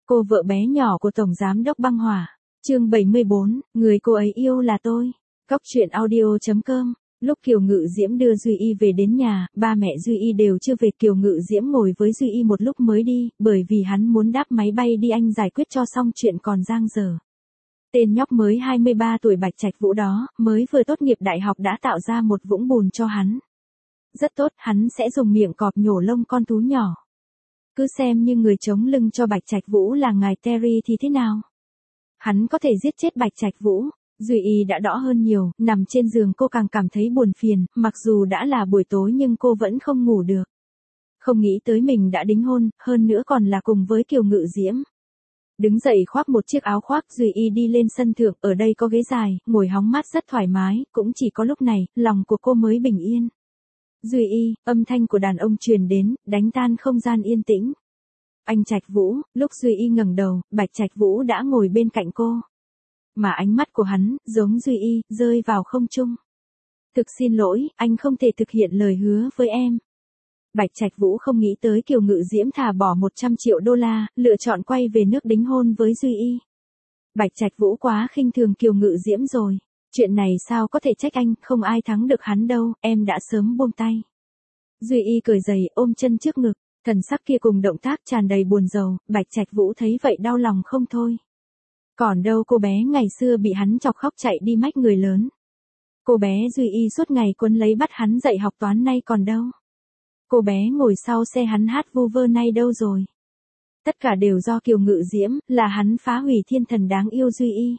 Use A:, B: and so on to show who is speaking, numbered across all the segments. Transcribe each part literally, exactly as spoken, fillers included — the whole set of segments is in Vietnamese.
A: Cô vợ bé nhỏ của Tổng Giám đốc Băng Hỏa. Chương bảy mươi bốn, người cô ấy yêu là tôi. Góc truyện audio chấm com. Lúc Kiều Ngự Diễm đưa Duy Y về đến nhà, ba mẹ Duy Y đều chưa về. Kiều Ngự Diễm ngồi với Duy Y một lúc mới đi, bởi vì hắn muốn đáp máy bay đi Anh giải quyết cho xong chuyện còn dang dở. Tên nhóc mới hai mươi ba tuổi Bạch Trạch Vũ đó, mới vừa tốt nghiệp đại học đã tạo ra một vũng bùn cho hắn. Rất tốt, hắn sẽ dùng miệng cọp nhổ lông con thú nhỏ. Cứ xem như người chống lưng cho Bạch Trạch Vũ là ngài Terry thì thế nào? Hắn có thể giết chết Bạch Trạch Vũ. Duy Y đã đỏ hơn nhiều, nằm trên giường cô càng cảm thấy buồn phiền, mặc dù đã là buổi tối nhưng cô vẫn không ngủ được. Không nghĩ tới mình đã đính hôn, hơn nữa còn là cùng với Kiều Ngự Diễm. Đứng dậy khoác một chiếc áo khoác, Duy Y đi lên sân thượng, ở đây có ghế dài, ngồi hóng mát rất thoải mái, cũng chỉ có lúc này, lòng của cô mới bình yên. Duy Y, âm thanh của đàn ông truyền đến, đánh tan không gian yên tĩnh. Anh Trạch Vũ, lúc Duy Y ngẩng đầu, Bạch Trạch Vũ đã ngồi bên cạnh cô. Mà ánh mắt của hắn, giống Duy Y, rơi vào không trung. Thực xin lỗi, anh không thể thực hiện lời hứa với em. Bạch Trạch Vũ không nghĩ tới Kiều Ngự Diễm thà bỏ một trăm triệu đô la, lựa chọn quay về nước đính hôn với Duy Y. Bạch Trạch Vũ quá khinh thường Kiều Ngự Diễm rồi. Chuyện này sao có thể trách anh, không ai thắng được hắn đâu, em đã sớm buông tay. Duy Y cởi giày, ôm chân trước ngực, thần sắc kia cùng động tác tràn đầy buồn rầu, Bạch Trạch Vũ thấy vậy đau lòng không thôi. Còn đâu cô bé ngày xưa bị hắn chọc khóc chạy đi mách người lớn. Cô bé Duy Y suốt ngày quấn lấy bắt hắn dạy học toán nay còn đâu. Cô bé ngồi sau xe hắn hát vu vơ nay đâu rồi. Tất cả đều do Kiều Ngự Diễm, là hắn phá hủy thiên thần đáng yêu Duy Y.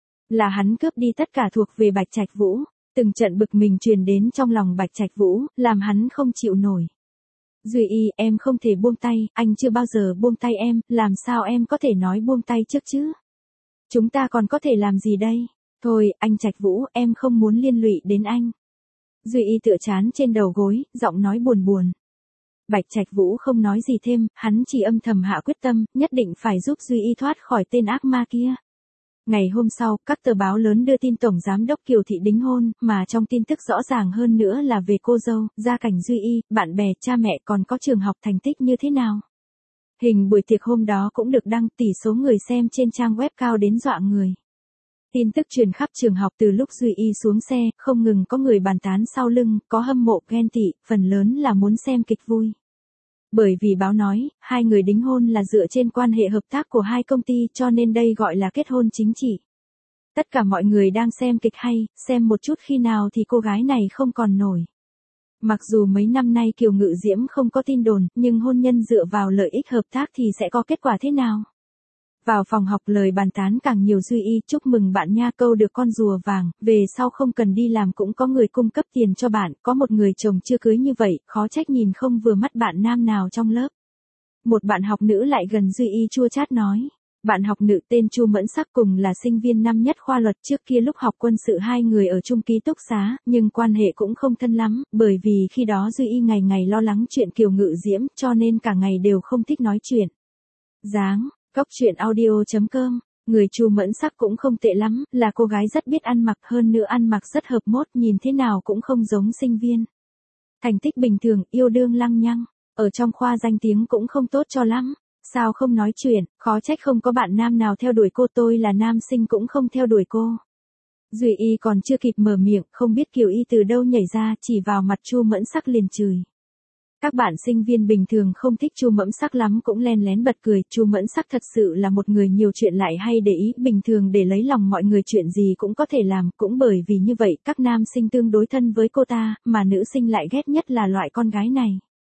A: Là hắn cướp đi tất cả thuộc về Bạch Trạch Vũ. Từng trận bực mình truyền đến trong lòng Bạch Trạch Vũ, làm hắn không chịu nổi. Duy Y, em không thể buông tay, anh chưa bao giờ buông tay em, làm sao em có thể nói buông tay trước chứ? Chúng ta còn có thể làm gì đây? Thôi, anh Trạch Vũ, em không muốn liên lụy đến anh. Duy Y tựa trán trên đầu gối, giọng nói buồn buồn. Bạch Trạch Vũ không nói gì thêm, hắn chỉ âm thầm hạ quyết tâm, nhất định phải giúp Duy Y thoát khỏi tên ác ma kia. Ngày hôm sau, các tờ báo lớn đưa tin Tổng Giám đốc Kiều Thị đính hôn, mà trong tin tức rõ ràng hơn nữa là về cô dâu, gia cảnh Duy Y, bạn bè, cha mẹ còn có trường học thành tích như thế nào. Hình buổi tiệc hôm đó cũng được đăng, tỷ số người xem trên trang web cao đến dọa người. Tin tức truyền khắp trường học từ lúc Duy Y xuống xe, không ngừng có người bàn tán sau lưng, có hâm mộ ghen tị, phần lớn là muốn xem kịch vui. Bởi vì báo nói, hai người đính hôn là dựa trên quan hệ hợp tác của hai công ty cho nên đây gọi là kết hôn chính trị. Tất cả mọi người đang xem kịch hay, xem một chút khi nào thì cô gái này không còn nổi. Mặc dù mấy năm nay Kiều Ngự Diễm không có tin đồn, nhưng hôn nhân dựa vào lợi ích hợp tác thì sẽ có kết quả thế nào? Vào phòng học lời bàn tán càng nhiều. Duy Y, chúc mừng bạn nha, câu được con rùa vàng, về sau không cần đi làm cũng có người cung cấp tiền cho bạn, có một người chồng chưa cưới như vậy, khó trách nhìn không vừa mắt bạn nam nào trong lớp. Một bạn học nữ lại gần Duy Y chua chát nói. Bạn học nữ tên Chu Mẫn Sắc cùng là sinh viên năm nhất khoa luật, trước kia lúc học quân sự hai người ở chung ký túc xá, nhưng quan hệ cũng không thân lắm, bởi vì khi đó Duy Y ngày ngày lo lắng chuyện Kiều Ngự Diễm, cho nên cả ngày đều không thích nói chuyện. Dáng, góc truyện audio chấm com, người Chu Mẫn Sắc cũng không tệ lắm, là cô gái rất biết ăn mặc, hơn nữa ăn mặc rất hợp mốt, nhìn thế nào cũng không giống sinh viên. Thành tích bình thường, yêu đương lăng nhăng, ở trong khoa danh tiếng cũng không tốt cho lắm. Sao không nói chuyện, khó trách không có bạn nam nào theo đuổi cô, tôi là nam sinh cũng không theo đuổi cô. Duy Y còn chưa kịp mở miệng, không biết Kiều Y từ đâu nhảy ra, chỉ vào mặt Chu Mẫn Sắc liền chửi. Các bạn sinh viên bình thường không thích Chu Mẫn Sắc lắm cũng len lén bật cười, Chu Mẫn Sắc thật sự là một người nhiều chuyện lại hay để ý, bình thường để lấy lòng mọi người chuyện gì cũng có thể làm, cũng bởi vì như vậy các nam sinh tương đối thân với cô ta, mà nữ sinh lại ghét nhất là loại con gái này.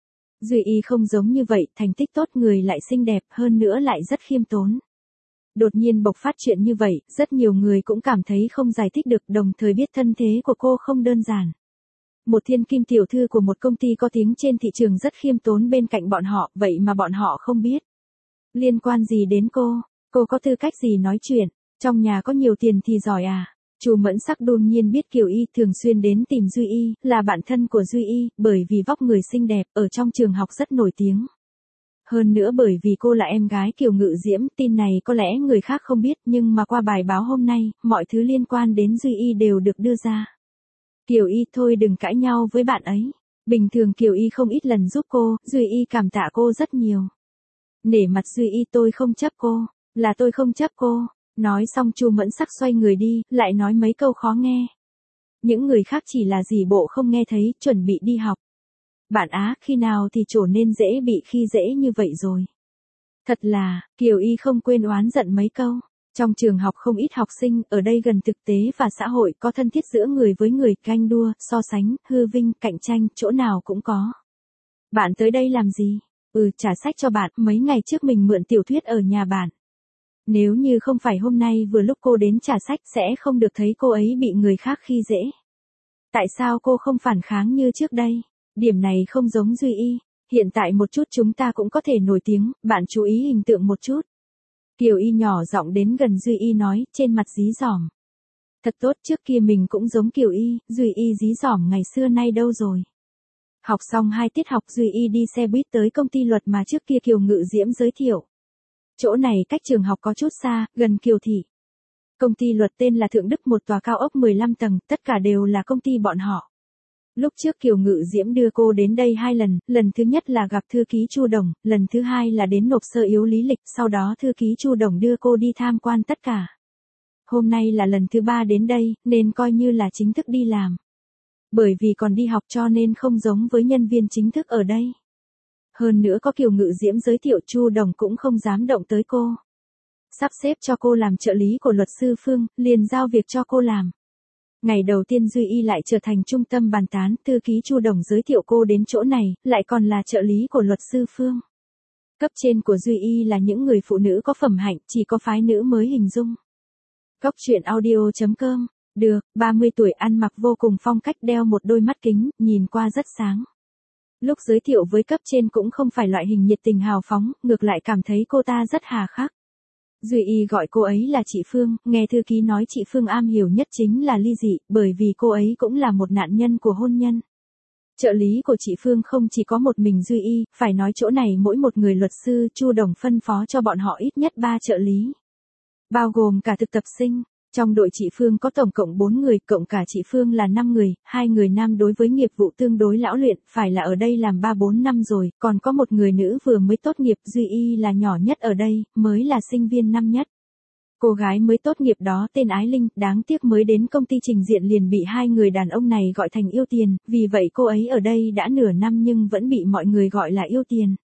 A: Duy Y không giống như vậy, thành tích tốt, người lại xinh đẹp, hơn nữa lại rất khiêm tốn. Đột nhiên bộc phát chuyện như vậy, rất nhiều người cũng cảm thấy không giải thích được, đồng thời biết thân thế của cô không đơn giản. Một thiên kim tiểu thư của một công ty có tiếng trên thị trường rất khiêm tốn bên cạnh bọn họ, vậy mà bọn họ không biết. Liên quan gì đến cô? Cô có tư cách gì nói chuyện? Trong nhà có nhiều tiền thì giỏi à? Chu Mẫn Sắc đương nhiên biết Kiều Y thường xuyên đến tìm Duy Y, là bạn thân của Duy Y, bởi vì vóc người xinh đẹp, ở trong trường học rất nổi tiếng. Hơn nữa bởi vì cô là em gái Kiều Ngự Diễm, tin này có lẽ người khác không biết, nhưng mà qua bài báo hôm nay, mọi thứ liên quan đến Duy Y đều được đưa ra. Kiều Y, thôi đừng cãi nhau với bạn ấy. Bình thường Kiều Y không ít lần giúp cô, Duy Y cảm tạ cô rất nhiều. Nể mặt Duy Y tôi không chấp cô, là tôi không chấp cô. Nói xong Chu Mẫn Sắc xoay người đi, lại nói mấy câu khó nghe. Những người khác chỉ là dì bộ không nghe thấy, chuẩn bị đi học. Bạn Á, khi nào thì trổ nên dễ bị khi dễ như vậy rồi. Thật là, Kiều Y không quên oán giận mấy câu. Trong trường học không ít học sinh, ở đây gần thực tế và xã hội, có thân thiết giữa người với người, ganh đua, so sánh, hư vinh, cạnh tranh, chỗ nào cũng có. Bạn tới đây làm gì? Ừ, trả sách cho bạn, mấy ngày trước mình mượn tiểu thuyết ở nhà bạn. Nếu như không phải hôm nay vừa lúc cô đến trả sách sẽ không được thấy cô ấy bị người khác khi dễ. Tại sao cô không phản kháng như trước đây? Điểm này không giống Duy Y. Hiện tại một chút chúng ta cũng có thể nổi tiếng, bạn chú ý hình tượng một chút. Kiều Y nhỏ giọng đến gần Duy Y nói, trên mặt dí dỏm. Thật tốt, trước kia mình cũng giống Kiều Y, Duy Y dí dỏm ngày xưa nay đâu rồi. Học xong hai tiết học Duy Y đi xe buýt tới công ty luật mà trước kia Kiều Ngự Diễm giới thiệu. Chỗ này cách trường học có chút xa, gần Kiều Thị. Công ty luật tên là Thượng Đức, một tòa cao ốc mười lăm tầng, tất cả đều là công ty bọn họ. Lúc trước Kiều Ngự Diễm đưa cô đến đây hai lần, lần thứ nhất là gặp thư ký Chu Đồng, lần thứ hai là đến nộp sơ yếu lý lịch, sau đó thư ký Chu Đồng đưa cô đi tham quan tất cả. Hôm nay là lần thứ ba đến đây, nên coi như là chính thức đi làm. Bởi vì còn đi học cho nên không giống với nhân viên chính thức ở đây. Hơn nữa có Kiều Ngự Diễm giới thiệu, Chu Đồng cũng không dám động tới cô. Sắp xếp cho cô làm trợ lý của luật sư Phương, liền giao việc cho cô làm. Ngày đầu tiên Duy Y lại trở thành trung tâm bàn tán, thư ký Chu Đồng giới thiệu cô đến chỗ này, lại còn là trợ lý của luật sư Phương. Cấp trên của Duy Y là những người phụ nữ có phẩm hạnh, chỉ có phái nữ mới hình dung. Góc truyện audio chấm com. Được, ba mươi tuổi, ăn mặc vô cùng phong cách, đeo một đôi mắt kính, nhìn qua rất sáng. Lúc giới thiệu với cấp trên cũng không phải loại hình nhiệt tình hào phóng, ngược lại cảm thấy cô ta rất hà khắc. Duy Y gọi cô ấy là chị Phương, nghe thư ký nói chị Phương am hiểu nhất chính là ly dị, bởi vì cô ấy cũng là một nạn nhân của hôn nhân. Trợ lý của chị Phương không chỉ có một mình Duy Y, phải nói chỗ này mỗi một người luật sư, Chu Đồng phân phó cho bọn họ ít nhất ba trợ lý. Bao gồm cả thực tập sinh. Trong đội chị Phương có tổng cộng bốn người, cộng cả chị Phương là năm người, hai người nam đối với nghiệp vụ tương đối lão luyện, phải là ở đây làm ba bốn năm rồi, còn có một người nữ vừa mới tốt nghiệp, Duy Y là nhỏ nhất ở đây, mới là sinh viên năm nhất. Cô gái mới tốt nghiệp đó tên Ái Linh, đáng tiếc mới đến công ty trình diện liền bị hai người đàn ông này gọi thành yêu tiền, vì vậy cô ấy ở đây đã nửa năm nhưng vẫn bị mọi người gọi là yêu tiền.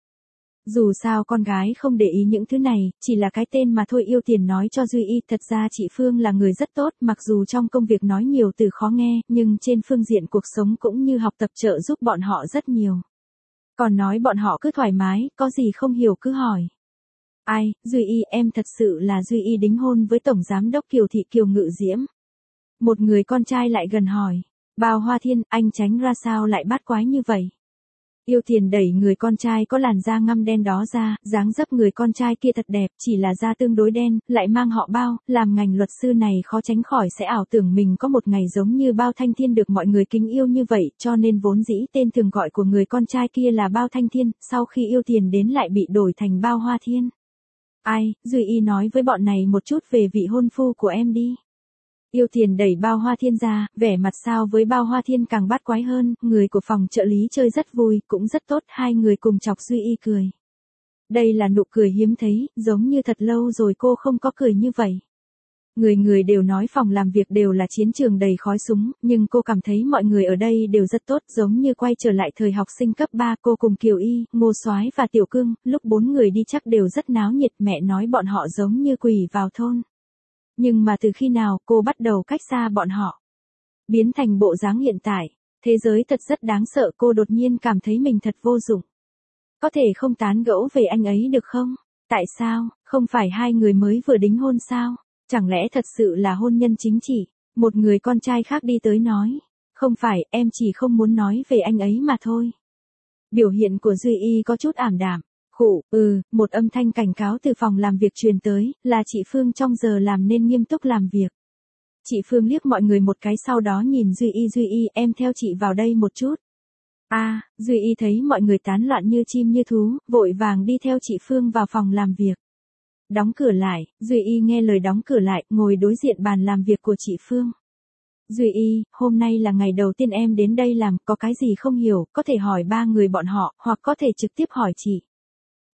A: Dù sao con gái không để ý những thứ này, chỉ là cái tên mà thôi. Yêu tiền nói cho Duy Y, thật ra chị Phương là người rất tốt, mặc dù trong công việc nói nhiều từ khó nghe, nhưng trên phương diện cuộc sống cũng như học tập trợ giúp bọn họ rất nhiều. Còn nói bọn họ cứ thoải mái, có gì không hiểu cứ hỏi. Ai, Duy Y, em thật sự là Duy Y đính hôn với Tổng Giám đốc Kiều Thị Kiều Ngự Diễm. Một người con trai lại gần hỏi. Bao Hoa Thiên, anh tránh ra sao lại bắt quái như vậy? Yêu tiền đẩy người con trai có làn da ngăm đen đó ra, dáng dấp người con trai kia thật đẹp, chỉ là da tương đối đen, lại mang họ Bao, làm ngành luật sư này khó tránh khỏi sẽ ảo tưởng mình có một ngày giống như Bao Thanh Thiên được mọi người kính yêu như vậy, cho nên vốn dĩ tên thường gọi của người con trai kia là Bao Thanh Thiên, sau khi yêu tiền đến lại bị đổi thành Bao Hoa Thiên. Ai, Duy Y nói với bọn này một chút về vị hôn phu của em đi. Yêu tiền đẩy Bao Hoa Thiên ra, vẻ mặt sao với Bao Hoa Thiên càng bắt quái hơn, người của phòng trợ lý chơi rất vui, cũng rất tốt, hai người cùng chọc Duy Y cười. Đây là nụ cười hiếm thấy, giống như thật lâu rồi cô không có cười như vậy. Người người đều nói phòng làm việc đều là chiến trường đầy khói súng, nhưng cô cảm thấy mọi người ở đây đều rất tốt, giống như quay trở lại thời học sinh cấp ba, cô cùng Kiều Y, Ngô Soái và Tiểu Cương, lúc bốn người đi chắc đều rất náo nhiệt, mẹ nói bọn họ giống như quỷ vào thôn. Nhưng mà từ khi nào cô bắt đầu cách xa bọn họ, biến thành bộ dáng hiện tại, thế giới thật rất đáng sợ, cô đột nhiên cảm thấy mình thật vô dụng. Có thể không tán gẫu về anh ấy được không? Tại sao, không phải hai người mới vừa đính hôn sao? Chẳng lẽ thật sự là hôn nhân chính trị? Một người con trai khác đi tới nói, không phải, em chỉ không muốn nói về anh ấy mà thôi. Biểu hiện của Duy Y có chút ảm đạm. Khụ, ừ, một âm thanh cảnh cáo từ phòng làm việc truyền tới, là chị Phương trong giờ làm nên nghiêm túc làm việc. Chị Phương liếc mọi người một cái sau đó nhìn Duy Y. Duy Y, em theo chị vào đây một chút. A, à, Duy Y thấy mọi người tán loạn như chim như thú, vội vàng đi theo chị Phương vào phòng làm việc. Đóng cửa lại, Duy Y nghe lời đóng cửa lại, ngồi đối diện bàn làm việc của chị Phương. Duy Y, hôm nay là ngày đầu tiên em đến đây làm, có cái gì không hiểu, có thể hỏi ba người bọn họ, hoặc có thể trực tiếp hỏi chị.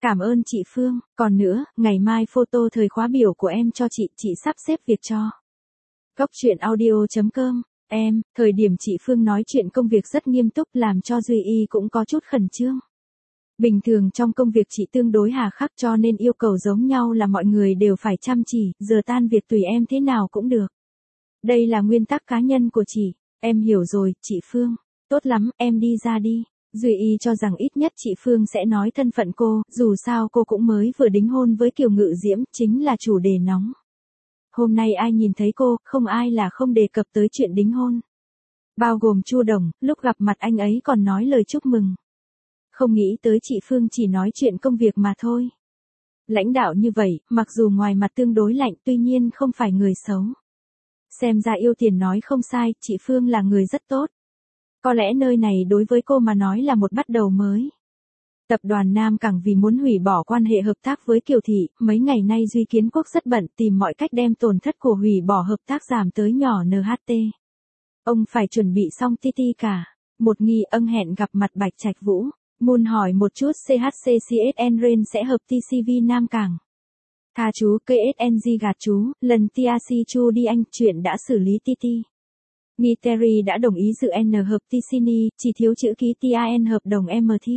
A: Cảm ơn chị Phương, còn nữa, ngày mai photo thời khóa biểu của em cho chị, chị sắp xếp việc cho. Góc chuyện audio.com, em, thời điểm chị Phương nói chuyện công việc rất nghiêm túc làm cho Duy Y cũng có chút khẩn trương. Bình thường trong công việc chị tương đối hà khắc cho nên yêu cầu giống nhau là mọi người đều phải chăm chỉ, giờ tan việc tùy em thế nào cũng được. Đây là nguyên tắc cá nhân của chị, em hiểu rồi, chị Phương. Tốt lắm, em đi ra đi. Duy Y cho rằng ít nhất chị Phương sẽ nói thân phận cô, dù sao cô cũng mới vừa đính hôn với Kiều Ngự Diễm, chính là chủ đề nóng. Hôm nay ai nhìn thấy cô, không ai là không đề cập tới chuyện đính hôn. Bao gồm Chu Đồng, lúc gặp mặt anh ấy còn nói lời chúc mừng. Không nghĩ tới chị Phương chỉ nói chuyện công việc mà thôi. Lãnh đạo như vậy, mặc dù ngoài mặt tương đối lạnh tuy nhiên không phải người xấu. Xem ra yêu tiền nói không sai, chị Phương là người rất tốt. Có lẽ nơi này đối với cô mà nói là một bắt đầu mới. Tập đoàn Nam Cảng vì muốn hủy bỏ quan hệ hợp tác với Kiều Thị, mấy ngày nay Duy Kiến Quốc rất bận tìm mọi cách đem tổn thất của hủy bỏ hợp tác giảm tới nhỏ en hát tê. Ông phải chuẩn bị xong ti ti cả. Một nghi ân hẹn gặp mặt Bạch Trạch Vũ. Muốn hỏi một chút xê hát xê xê ét en Rain sẽ hợp tê xê vê Nam Cảng. Tha chú ca ét en giê gạt chú, lần tê a xê Chu đi anh chuyện đã xử lý ti ti. Nghi Terry đã đồng ý dự N hợp Ticini, chỉ thiếu chữ ký tê a en hợp đồng em tê.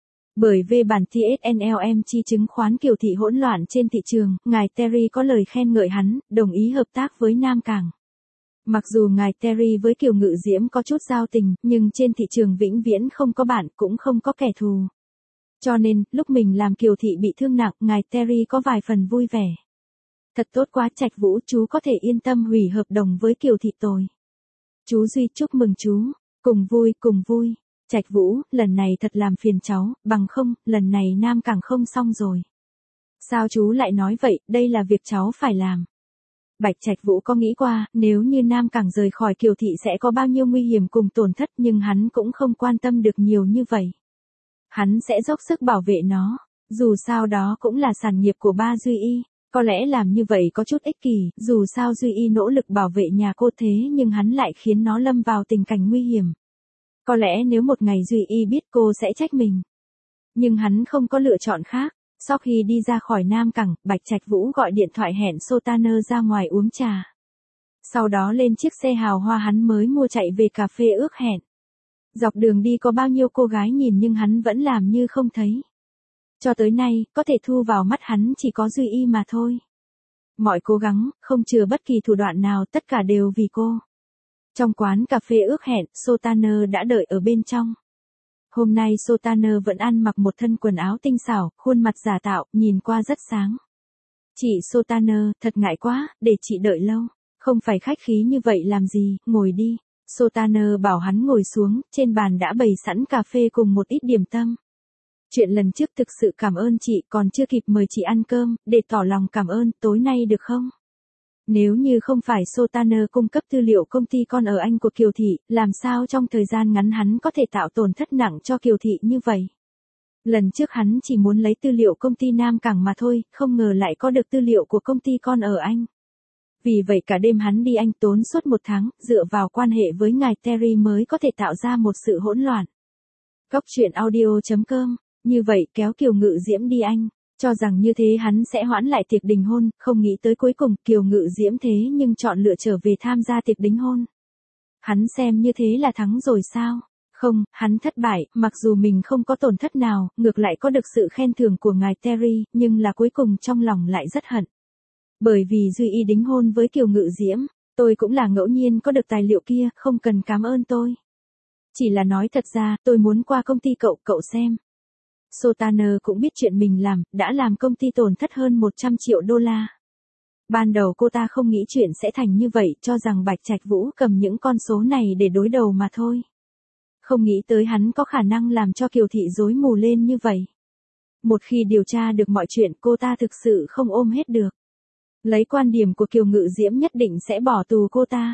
A: Bởi về bản tê ét en lờ em chi chứng khoán Kiều Thị hỗn loạn trên thị trường, ngài Terry có lời khen ngợi hắn, đồng ý hợp tác với Nam Cảng. Mặc dù ngài Terry với Kiều Ngự Diễm có chút giao tình, nhưng trên thị trường vĩnh viễn không có bạn cũng không có kẻ thù. Cho nên, lúc mình làm Kiều Thị bị thương nặng, ngài Terry có vài phần vui vẻ. Thật tốt quá Trạch Vũ, chú có thể yên tâm hủy hợp đồng với Kiều Thị tôi. Chú Duy chúc mừng chú, cùng vui cùng vui. Trạch Vũ, lần này thật làm phiền cháu, bằng không, lần này Nam Cảng không xong rồi. Sao chú lại nói vậy, đây là việc cháu phải làm. Bạch Trạch Vũ có nghĩ qua, nếu như Nam Cảng rời khỏi Kiều Thị sẽ có bao nhiêu nguy hiểm cùng tổn thất nhưng hắn cũng không quan tâm được nhiều như vậy. Hắn sẽ dốc sức bảo vệ nó, dù sao đó cũng là sản nghiệp của ba Duy Y. Có lẽ làm như vậy có chút ích kỷ, dù sao Duy Y nỗ lực bảo vệ nhà cô thế nhưng hắn lại khiến nó lâm vào tình cảnh nguy hiểm. Có lẽ nếu một ngày Duy Y biết cô sẽ trách mình. Nhưng hắn không có lựa chọn khác. Sau khi đi ra khỏi Nam Cảng, Bạch Trạch Vũ gọi điện thoại hẹn Sotaner ra ngoài uống trà. Sau đó lên chiếc xe hào hoa hắn mới mua chạy về cà phê ước hẹn. Dọc đường đi có bao nhiêu cô gái nhìn nhưng hắn vẫn làm như không thấy. Cho tới nay, có thể thu vào mắt hắn chỉ có Duy Y mà thôi. Mọi cố gắng, không chừa bất kỳ thủ đoạn nào, tất cả đều vì cô. Trong quán cà phê ước hẹn, Sotaner đã đợi ở bên trong. Hôm nay Sotaner vẫn ăn mặc một thân quần áo tinh xảo, khuôn mặt giả tạo, nhìn qua rất sáng. Chị Sotaner, thật ngại quá, để chị đợi lâu. Không phải khách khí như vậy làm gì, ngồi đi. Sotaner bảo hắn ngồi xuống, trên bàn đã bày sẵn cà phê cùng một ít điểm tâm. Chuyện lần trước thực sự cảm ơn chị, còn chưa kịp mời chị ăn cơm, để tỏ lòng cảm ơn, tối nay được không? Nếu như không phải Sotaner cung cấp tư liệu công ty con ở Anh của Kiều Thị, làm sao trong thời gian ngắn hắn có thể tạo tổn thất nặng cho Kiều Thị như vậy? Lần trước hắn chỉ muốn lấy tư liệu công ty Nam Cảng mà thôi, không ngờ lại có được tư liệu của công ty con ở Anh. Vì vậy cả đêm hắn đi Anh tốn suốt một tháng, dựa vào quan hệ với ngài Terry mới có thể tạo ra một sự hỗn loạn. Góc chuyện audio.com, như vậy kéo Kiều Ngự Diễm đi Anh. Cho rằng như thế hắn sẽ hoãn lại tiệc đính hôn, không nghĩ tới cuối cùng Kiều Ngự Diễm thế nhưng chọn lựa trở về tham gia tiệc đính hôn. Hắn xem như thế là thắng rồi sao? Không, hắn thất bại, mặc dù mình không có tổn thất nào, ngược lại có được sự khen thưởng của ngài Terry, nhưng là cuối cùng trong lòng lại rất hận. Bởi vì Duy Y đính hôn với Kiều Ngự Diễm, tôi cũng là ngẫu nhiên có được tài liệu kia, không cần cảm ơn tôi. Chỉ là nói thật ra, tôi muốn qua công ty cậu, cậu xem. Sotaner cũng biết chuyện mình làm, đã làm công ty tổn thất hơn một trăm triệu đô la. Ban đầu cô ta không nghĩ chuyện sẽ thành như vậy, cho rằng Bạch Trạch Vũ cầm những con số này để đối đầu mà thôi. Không nghĩ tới hắn có khả năng làm cho Kiều Thị rối mù lên như vậy. Một khi điều tra được mọi chuyện cô ta thực sự không ôm hết được. Lấy quan điểm của Kiều Ngự Diễm nhất định sẽ bỏ tù cô ta.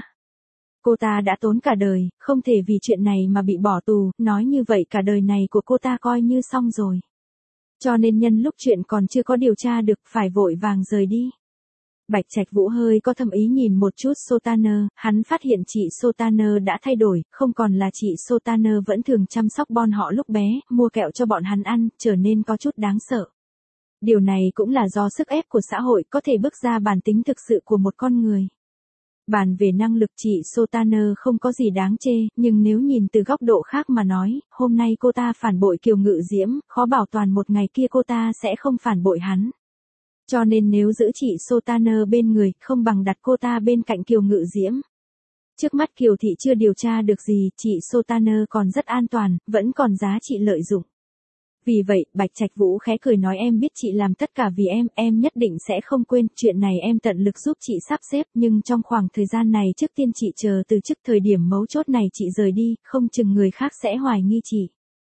A: Cô ta đã tốn cả đời, không thể vì chuyện này mà bị bỏ tù, nói như vậy cả đời này của cô ta coi như xong rồi. Cho nên nhân lúc chuyện còn chưa có điều tra được phải vội vàng rời đi. Bạch Trạch Vũ hơi có thâm ý nhìn một chút Sotaner, hắn phát hiện chị Sotaner đã thay đổi, không còn là chị Sotaner vẫn thường chăm sóc bọn họ lúc bé, mua kẹo cho bọn hắn ăn, trở nên có chút đáng sợ. Điều này cũng là do sức ép của xã hội có thể bước ra bản tính thực sự của một con người. Bàn về năng lực chị Sotaner không có gì đáng chê, nhưng nếu nhìn từ góc độ khác mà nói, hôm nay cô ta phản bội Kiều Ngự Diễm, khó bảo toàn một ngày kia cô ta sẽ không phản bội hắn. Cho nên nếu giữ chị Sotaner bên người, không bằng đặt cô ta bên cạnh Kiều Ngự Diễm. Trước mắt Kiều Thị chưa điều tra được gì, chị Sotaner còn rất an toàn, vẫn còn giá trị lợi dụng. Vì vậy, Bạch Trạch Vũ khẽ cười nói em biết chị làm tất cả vì em, em nhất định sẽ không quên, chuyện này em tận lực giúp chị sắp xếp, nhưng trong khoảng thời gian này trước tiên chị chờ từ chức, thời điểm mấu chốt này chị rời đi, không chừng người khác sẽ hoài nghi chị.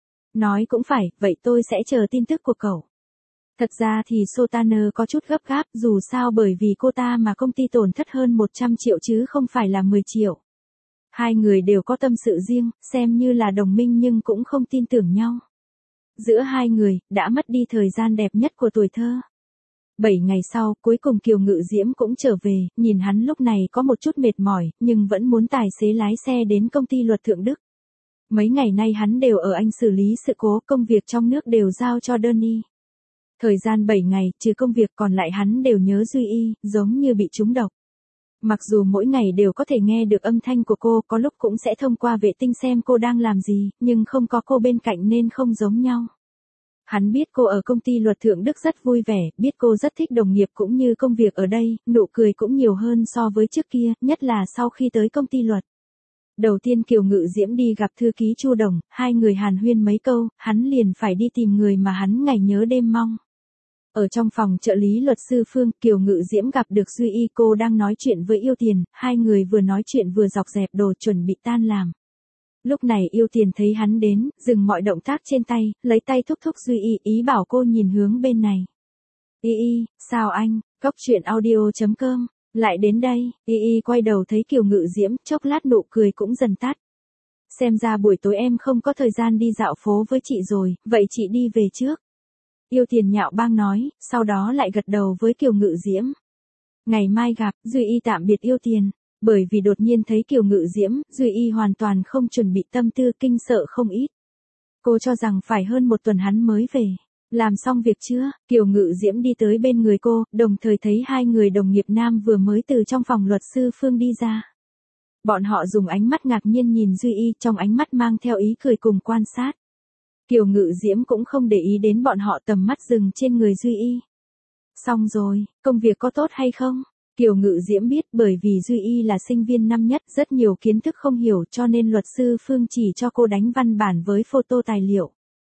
A: Nói cũng phải, vậy tôi sẽ chờ tin tức của cậu. Thật ra thì Sotaner có chút gấp gáp, dù sao bởi vì cô ta mà công ty tổn thất hơn một trăm triệu chứ không phải là mười triệu. Hai người đều có tâm sự riêng, xem như là đồng minh nhưng cũng không tin tưởng nhau. Giữa hai người, đã mất đi thời gian đẹp nhất của tuổi thơ. Bảy ngày sau, cuối cùng Kiều Ngự Diễm cũng trở về, nhìn hắn lúc này có một chút mệt mỏi, nhưng vẫn muốn tài xế lái xe đến công ty luật Thượng Đức. Mấy ngày nay hắn đều ở Anh xử lý sự cố, công việc trong nước đều giao cho Danny. Thời gian bảy ngày, trừ công việc còn lại hắn đều nhớ Duy Y, giống như bị trúng độc. Mặc dù mỗi ngày đều có thể nghe được âm thanh của cô, có lúc cũng sẽ thông qua vệ tinh xem cô đang làm gì, nhưng không có cô bên cạnh nên không giống nhau. Hắn biết cô ở công ty luật Thượng Đức rất vui vẻ, biết cô rất thích đồng nghiệp cũng như công việc ở đây, nụ cười cũng nhiều hơn so với trước kia, nhất là sau khi tới công ty luật. Đầu tiên Kiều Ngự Diễm đi gặp thư ký Chu Đồng, hai người hàn huyên mấy câu, hắn liền phải đi tìm người mà hắn ngày nhớ đêm mong. Ở trong phòng trợ lý luật sư Phương, Kiều Ngự Diễm gặp được Duy Y, cô đang nói chuyện với Yêu Tiền, hai người vừa nói chuyện vừa dọc dẹp đồ chuẩn bị tan làm. Lúc này Yêu Tiền thấy hắn đến, dừng mọi động tác trên tay, lấy tay thúc thúc Duy Y, ý bảo cô nhìn hướng bên này. Y Y, sao anh, Cóc Truyện Audio chấm com, lại đến đây, Y Y quay đầu thấy Kiều Ngự Diễm, chốc lát nụ cười cũng dần tắt. Xem ra buổi tối em không có thời gian đi dạo phố với chị rồi, vậy chị đi về trước. Yêu Tiền nhạo báng nói, sau đó lại gật đầu với Kiều Ngự Diễm. Ngày mai gặp, Duy Y tạm biệt Yêu Tiền. Bởi vì đột nhiên thấy Kiều Ngự Diễm, Duy Y hoàn toàn không chuẩn bị tâm tư, kinh sợ không ít. Cô cho rằng phải hơn một tuần hắn mới về. Làm xong việc chưa? Kiều Ngự Diễm đi tới bên người cô, đồng thời thấy hai người đồng nghiệp nam vừa mới từ trong phòng luật sư Phương đi ra. Bọn họ dùng ánh mắt ngạc nhiên nhìn Duy Y, trong ánh mắt mang theo ý cười cùng quan sát. Kiều Ngự Diễm cũng không để ý đến bọn họ, tầm mắt dừng trên người Duy Y. Xong rồi, công việc có tốt hay không? Kiều Ngự Diễm biết, bởi vì Duy Y là sinh viên năm nhất, rất nhiều kiến thức không hiểu, cho nên luật sư Phương chỉ cho cô đánh văn bản với photo tài liệu.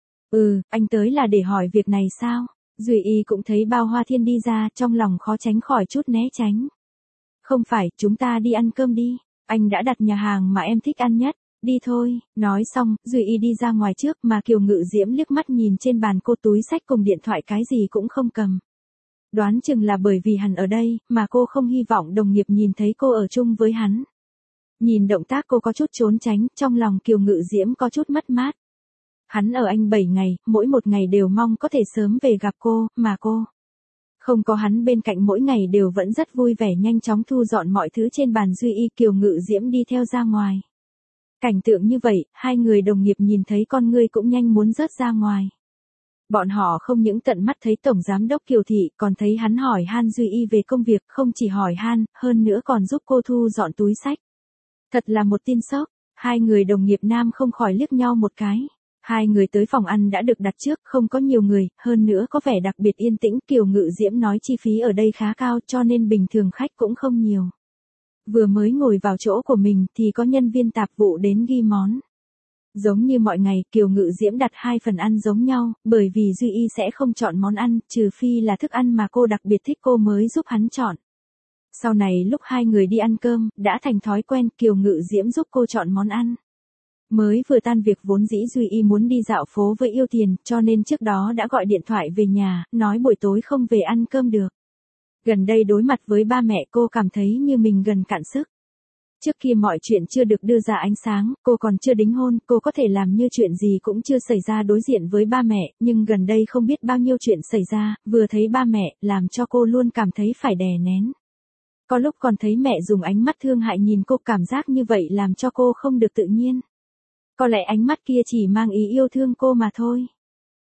A: Ừ, anh tới là để hỏi việc này sao? Duy Y cũng thấy Bao Hoa Thiên đi ra, trong lòng khó tránh khỏi chút né tránh. Không phải, chúng ta đi ăn cơm đi. Anh đã đặt nhà hàng mà em thích ăn nhất. Đi thôi, nói xong, Duy Y đi ra ngoài trước, mà Kiều Ngự Diễm liếc mắt nhìn trên bàn cô, túi xách cùng điện thoại cái gì cũng không cầm. Đoán chừng là bởi vì hắn ở đây, mà cô không hy vọng đồng nghiệp nhìn thấy cô ở chung với hắn. Nhìn động tác cô có chút trốn tránh, trong lòng Kiều Ngự Diễm có chút mất mát. Hắn ở Anh bảy ngày, mỗi một ngày đều mong có thể sớm về gặp cô, mà cô không có hắn bên cạnh mỗi ngày đều vẫn rất vui vẻ, nhanh chóng thu dọn mọi thứ trên bàn Duy Y. Kiều Ngự Diễm đi theo ra ngoài. Cảnh tượng như vậy, hai người đồng nghiệp nhìn thấy con ngươi cũng nhanh muốn rớt ra ngoài. Bọn họ không những tận mắt thấy Tổng Giám đốc Kiều Thị, còn thấy hắn hỏi han Duy Y về công việc, không chỉ hỏi han, hơn nữa còn giúp cô thu dọn túi xách. Thật là một tin sốc, hai người đồng nghiệp nam không khỏi liếc nhau một cái. Hai người tới phòng ăn đã được đặt trước, không có nhiều người, hơn nữa có vẻ đặc biệt yên tĩnh. Kiều Ngự Diễm nói chi phí ở đây khá cao, cho nên bình thường khách cũng không nhiều. Vừa mới ngồi vào chỗ của mình thì có nhân viên tạp vụ đến ghi món. Giống như mọi ngày, Kiều Ngự Diễm đặt hai phần ăn giống nhau, bởi vì Duy Y sẽ không chọn món ăn, trừ phi là thức ăn mà cô đặc biệt thích cô mới giúp hắn chọn. Sau này lúc hai người đi ăn cơm, đã thành thói quen, Kiều Ngự Diễm giúp cô chọn món ăn. Mới vừa tan việc vốn dĩ Duy Y muốn đi dạo phố với Yêu Tiền, cho nên trước đó đã gọi điện thoại về nhà, nói buổi tối không về ăn cơm được. Gần đây đối mặt với ba mẹ cô cảm thấy như mình gần cạn sức. Trước kia mọi chuyện chưa được đưa ra ánh sáng, cô còn chưa đính hôn, cô có thể làm như chuyện gì cũng chưa xảy ra đối diện với ba mẹ, nhưng gần đây không biết bao nhiêu chuyện xảy ra, vừa thấy ba mẹ, làm cho cô luôn cảm thấy phải đè nén. Có lúc còn thấy mẹ dùng ánh mắt thương hại nhìn cô, cảm giác như vậy làm cho cô không được tự nhiên. Có lẽ ánh mắt kia chỉ mang ý yêu thương cô mà thôi.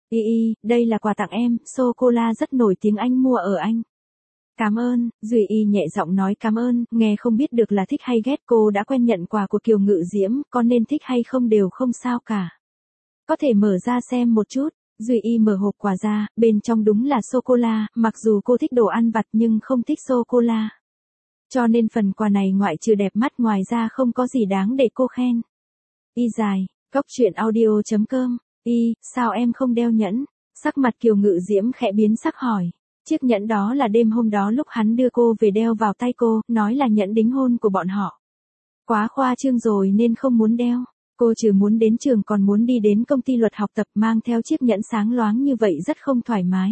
A: Y y, đây là quà tặng em, sô-cô-la rất nổi tiếng anh mua ở Anh. Cảm ơn, Duy Y nhẹ giọng nói cảm ơn, nghe không biết được là thích hay ghét, cô đã quen nhận quà của Kiều Ngự Diễm, có nên thích hay không đều không sao cả. Có thể mở ra xem một chút. Duy Y mở hộp quà ra, bên trong đúng là sô-cô-la, mặc dù cô thích đồ ăn vặt nhưng không thích sô-cô-la. Cho nên phần quà này ngoại trừ đẹp mắt ngoài ra không có gì đáng để cô khen. Y dài, góc truyện audio chấm com, Y, sao em không đeo nhẫn? Sắc mặt Kiều Ngự Diễm khẽ biến sắc hỏi. Chiếc nhẫn đó là đêm hôm đó lúc hắn đưa cô về đeo vào tay cô, nói là nhẫn đính hôn của bọn họ. Quá khoa trương rồi nên không muốn đeo. Cô trừ muốn đến trường còn muốn đi đến công ty luật học tập, mang theo chiếc nhẫn sáng loáng như vậy rất không thoải mái.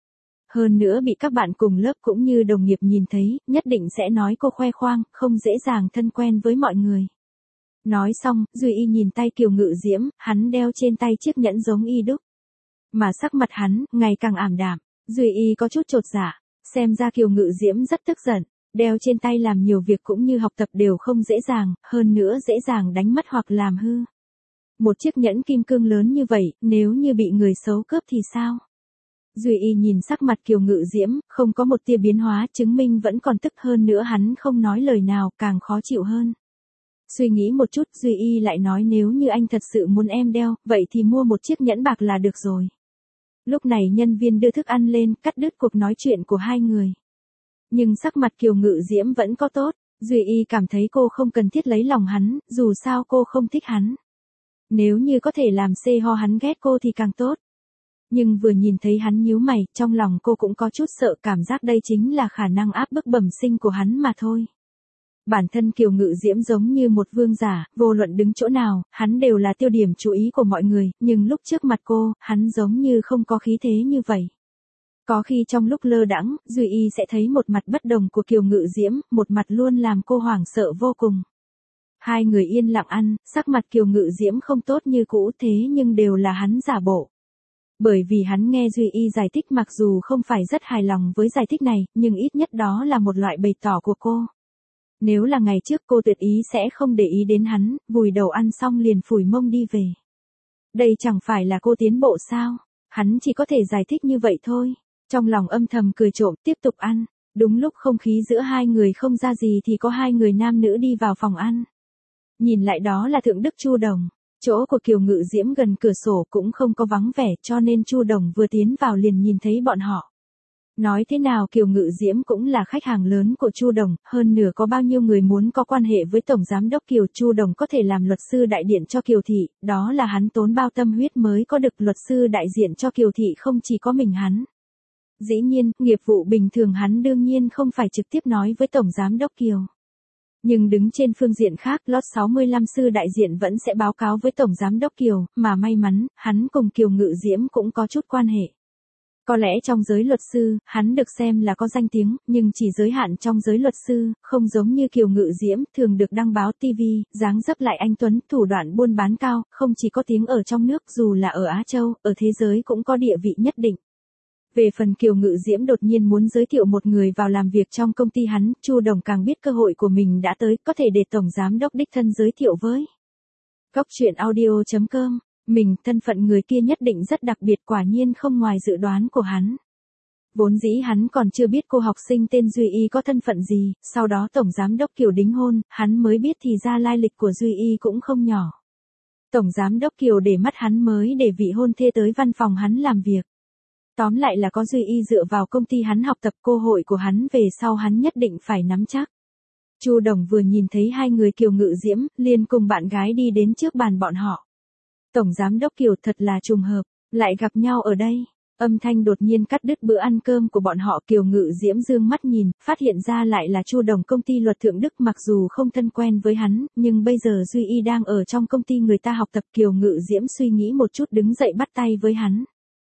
A: Hơn nữa bị các bạn cùng lớp cũng như đồng nghiệp nhìn thấy, nhất định sẽ nói cô khoe khoang, không dễ dàng thân quen với mọi người. Nói xong, Duy Y nhìn tay Kiều Ngự Diễm, hắn đeo trên tay chiếc nhẫn giống y đúc. Mà sắc mặt hắn, ngày càng ảm đạm, Duy Y có chút chột dạ, xem ra Kiều Ngự Diễm rất tức giận, đeo trên tay làm nhiều việc cũng như học tập đều không dễ dàng, hơn nữa dễ dàng đánh mất hoặc làm hư. Một chiếc nhẫn kim cương lớn như vậy, nếu như bị người xấu cướp thì sao? Duy Y nhìn sắc mặt Kiều Ngự Diễm, không có một tia biến hóa, chứng minh vẫn còn tức, hơn nữa hắn không nói lời nào, càng khó chịu hơn. Suy nghĩ một chút, Duy Y lại nói nếu như anh thật sự muốn em đeo, vậy thì mua một chiếc nhẫn bạc là được rồi. Lúc này nhân viên đưa thức ăn lên, cắt đứt cuộc nói chuyện của hai người. Nhưng sắc mặt Kiều Ngự Diễm vẫn có tốt, Duy Y cảm thấy cô không cần thiết lấy lòng hắn, dù sao cô không thích hắn. Nếu như có thể làm xê ho hắn ghét cô thì càng tốt. Nhưng vừa nhìn thấy hắn nhíu mày, trong lòng cô cũng có chút sợ, cảm giác đây chính là khả năng áp bức bẩm sinh của hắn mà thôi. Bản thân Kiều Ngự Diễm giống như một vương giả, vô luận đứng chỗ nào, hắn đều là tiêu điểm chú ý của mọi người, nhưng lúc trước mặt cô, hắn giống như không có khí thế như vậy. Có khi trong lúc lơ đãng, Duy Y sẽ thấy một mặt bất đồng của Kiều Ngự Diễm, một mặt luôn làm cô hoảng sợ vô cùng. Hai người yên lặng ăn, sắc mặt Kiều Ngự Diễm không tốt như cũ thế nhưng đều là hắn giả bộ. Bởi vì hắn nghe Duy Y giải thích mặc dù không phải rất hài lòng với giải thích này, nhưng ít nhất đó là một loại bày tỏ của cô. Nếu là ngày trước cô tuyệt ý sẽ không để ý đến hắn, vùi đầu ăn xong liền phủi mông đi về. Đây chẳng phải là cô tiến bộ sao? Hắn chỉ có thể giải thích như vậy thôi. Trong lòng âm thầm cười trộm, tiếp tục ăn. Đúng lúc không khí giữa hai người không ra gì thì có hai người nam nữ đi vào phòng ăn. Nhìn lại đó là Thượng Đức Chu Đồng. Chỗ của Kiều Ngự Diễm gần cửa sổ cũng không có vắng vẻ, cho nên Chu Đồng vừa tiến vào liền nhìn thấy bọn họ. Nói thế nào Kiều Ngự Diễm cũng là khách hàng lớn của Chu Đồng, hơn nửa có bao nhiêu người muốn có quan hệ với Tổng Giám đốc Kiều. Chu Đồng có thể làm luật sư đại diện cho Kiều Thị, đó là hắn tốn bao tâm huyết mới có được luật sư đại diện cho Kiều Thị, không chỉ có mình hắn. Dĩ nhiên, nghiệp vụ bình thường hắn đương nhiên không phải trực tiếp nói với Tổng Giám đốc Kiều. Nhưng đứng trên phương diện khác, lót sáu mươi lăm sư đại diện vẫn sẽ báo cáo với Tổng Giám đốc Kiều, mà may mắn, hắn cùng Kiều Ngự Diễm cũng có chút quan hệ. Có lẽ trong giới luật sư, hắn được xem là có danh tiếng, nhưng chỉ giới hạn trong giới luật sư, không giống như Kiều Ngự Diễm, thường được đăng báo ti vi, dáng dấp lại anh tuấn, thủ đoạn buôn bán cao, không chỉ có tiếng ở trong nước, dù là ở Á Châu, ở thế giới cũng có địa vị nhất định. Về phần Kiều Ngự Diễm đột nhiên muốn giới thiệu một người vào làm việc trong công ty hắn, Chu Đồng càng biết cơ hội của mình đã tới, có thể để Tổng Giám đốc đích thân giới thiệu với. Góc truyện audio chấm com, mình, thân phận người kia nhất định rất đặc biệt, quả nhiên không ngoài dự đoán của hắn. Vốn dĩ hắn còn chưa biết cô học sinh tên Duy Y có thân phận gì, sau đó Tổng Giám đốc Kiều đính hôn, hắn mới biết thì ra lai lịch của Duy Y cũng không nhỏ. Tổng Giám đốc Kiều để mắt hắn mới để vị hôn thê tới văn phòng hắn làm việc. Tóm lại là có Duy Y dựa vào công ty hắn học tập, cơ hội của hắn về sau hắn nhất định phải nắm chắc. Chu Đồng vừa nhìn thấy hai người Kiều Ngự Diễm, liền cùng bạn gái đi đến trước bàn bọn họ. Tổng Giám đốc Kiều, thật là trùng hợp, lại gặp nhau ở đây. Âm thanh đột nhiên cắt đứt bữa ăn cơm của bọn họ. Kiều Ngự Diễm dương mắt nhìn, phát hiện ra lại là Chu Đồng công ty luật Thượng Đức, mặc dù không thân quen với hắn, nhưng bây giờ Duy Y đang ở trong công ty người ta học tập. Kiều Ngự Diễm suy nghĩ một chút đứng dậy bắt tay với hắn.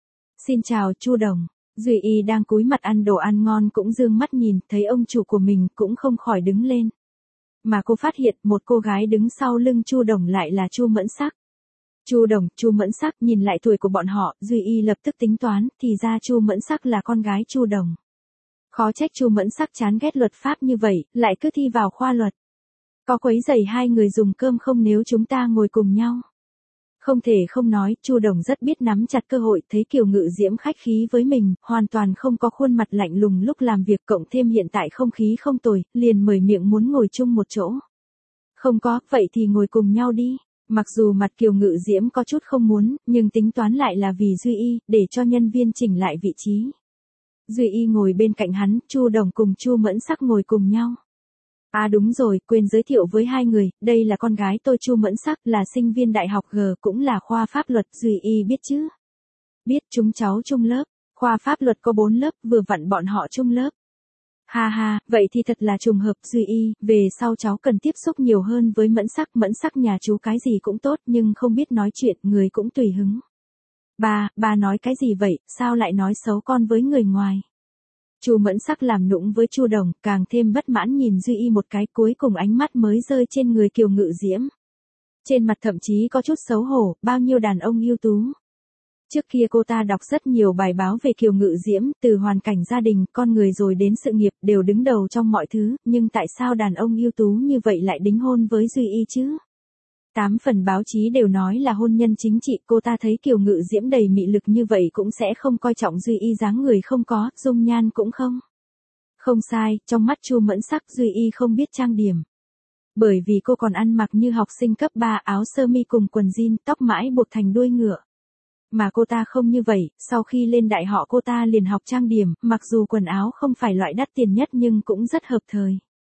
A: Xin chào Chu Đồng. Duy Y đang cúi mặt ăn đồ ăn ngon cũng dương mắt nhìn, thấy ông chủ của mình cũng không khỏi đứng lên. Mà cô phát hiện một cô gái đứng sau lưng Chu Đồng lại là Chu Mẫn Sắc. Chu Đồng, Chu Mẫn Sắc, nhìn lại tuổi của bọn họ, Duy Y lập tức tính toán, thì ra Chu Mẫn Sắc là con gái Chu Đồng. Khó trách Chu Mẫn Sắc chán ghét luật pháp như vậy, lại cứ thi vào khoa luật. Có quấy rầy hai người dùng cơm không nếu chúng ta ngồi cùng nhau? Không thể không nói, Chu Đồng rất biết nắm chặt cơ hội, thấy Kiều Ngự Diễm khách khí với mình, hoàn toàn không có khuôn mặt lạnh lùng lúc làm việc, cộng thêm hiện tại không khí không tồi, liền mời miệng muốn ngồi chung một chỗ. Không có, vậy thì ngồi cùng nhau đi. Mặc dù mặt Kiều Ngự Diễm có chút không muốn, nhưng tính toán lại là vì Duy Y, để cho nhân viên chỉnh lại vị trí. Duy Y ngồi bên cạnh hắn, Chu Đồng cùng Chu Mẫn Sắc ngồi cùng nhau. À đúng rồi, quên giới thiệu với hai người, đây là con gái tôi Chu Mẫn Sắc, là sinh viên đại học G, cũng là khoa pháp luật, Duy Y biết chứ? Biết, chúng cháu chung lớp, khoa pháp luật có bốn lớp, vừa vặn bọn họ chung lớp. Ha ha, vậy thì thật là trùng hợp, Duy Y, về sau cháu cần tiếp xúc nhiều hơn với Mẫn Sắc, Mẫn Sắc nhà chú cái gì cũng tốt nhưng không biết nói chuyện, người cũng tùy hứng. Ba, ba nói cái gì vậy, sao lại nói xấu con với người ngoài? Chu Mẫn Sắc làm nũng với Chu Đồng, càng thêm bất mãn nhìn Duy Y một cái, cuối cùng ánh mắt mới rơi trên người Kiều Ngự Diễm. Trên mặt thậm chí có chút xấu hổ, bao nhiêu đàn ông ưu tú. Trước kia cô ta đọc rất nhiều bài báo về Kiều Ngự Diễm, từ hoàn cảnh gia đình, con người rồi đến sự nghiệp, đều đứng đầu trong mọi thứ, nhưng tại sao đàn ông ưu tú như vậy lại đính hôn với Duy Y chứ? Tám phần báo chí đều nói là hôn nhân chính trị, cô ta thấy Kiều Ngự Diễm đầy mị lực như vậy cũng sẽ không coi trọng Duy Y, dáng người không có, dung nhan cũng không. Không sai, trong mắt Chu Mẫn Sắc, Duy Y không biết trang điểm. Bởi vì cô còn ăn mặc như học sinh cấp ba, áo sơ mi cùng quần jean, tóc mãi buộc thành đuôi ngựa. Mà cô ta không như vậy, sau khi lên đại họ cô ta liền học trang điểm, mặc dù quần áo không phải loại đắt tiền nhất nhưng cũng rất hợp thời.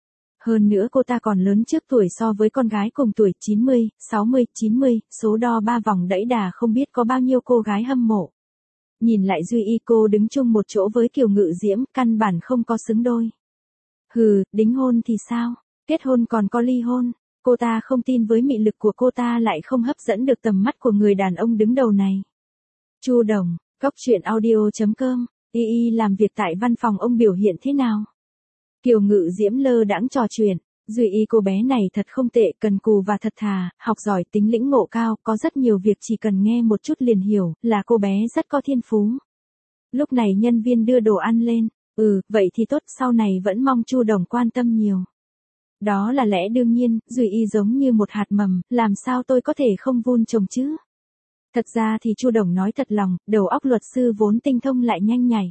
A: Hơn nữa cô ta còn lớn trước tuổi so với con gái cùng tuổi, chín mươi, sáu mươi, chín mươi, số đo ba vòng đẫy đà, không biết có bao nhiêu cô gái hâm mộ. Nhìn lại Duy Y, cô đứng chung một chỗ với Kiều Ngự Diễm, căn bản không có xứng đôi. Hừ, đính hôn thì sao? Kết hôn còn có ly hôn. Cô ta không tin với mị lực của cô ta lại không hấp dẫn được tầm mắt của người đàn ông đứng đầu này. Chu Đồng, Cóc Truyện Audio chấm com, Y Y làm việc tại văn phòng ông biểu hiện thế nào? Kiều Ngự Diễm lơ đãng trò chuyện, Duy Y cô bé này thật không tệ, cần cù và thật thà, học giỏi, tính lĩnh ngộ cao, có rất nhiều việc chỉ cần nghe một chút liền hiểu, là cô bé rất có thiên phú. Lúc này nhân viên đưa đồ ăn lên, ừ, vậy thì tốt, sau này vẫn mong Chu Đồng quan tâm nhiều. Đó là lẽ đương nhiên, Duy Y giống như một hạt mầm, làm sao tôi có thể không vun trồng chứ? Thật ra thì Chu Đồng nói thật lòng, đầu óc luật sư vốn tinh thông lại nhanh nhảy.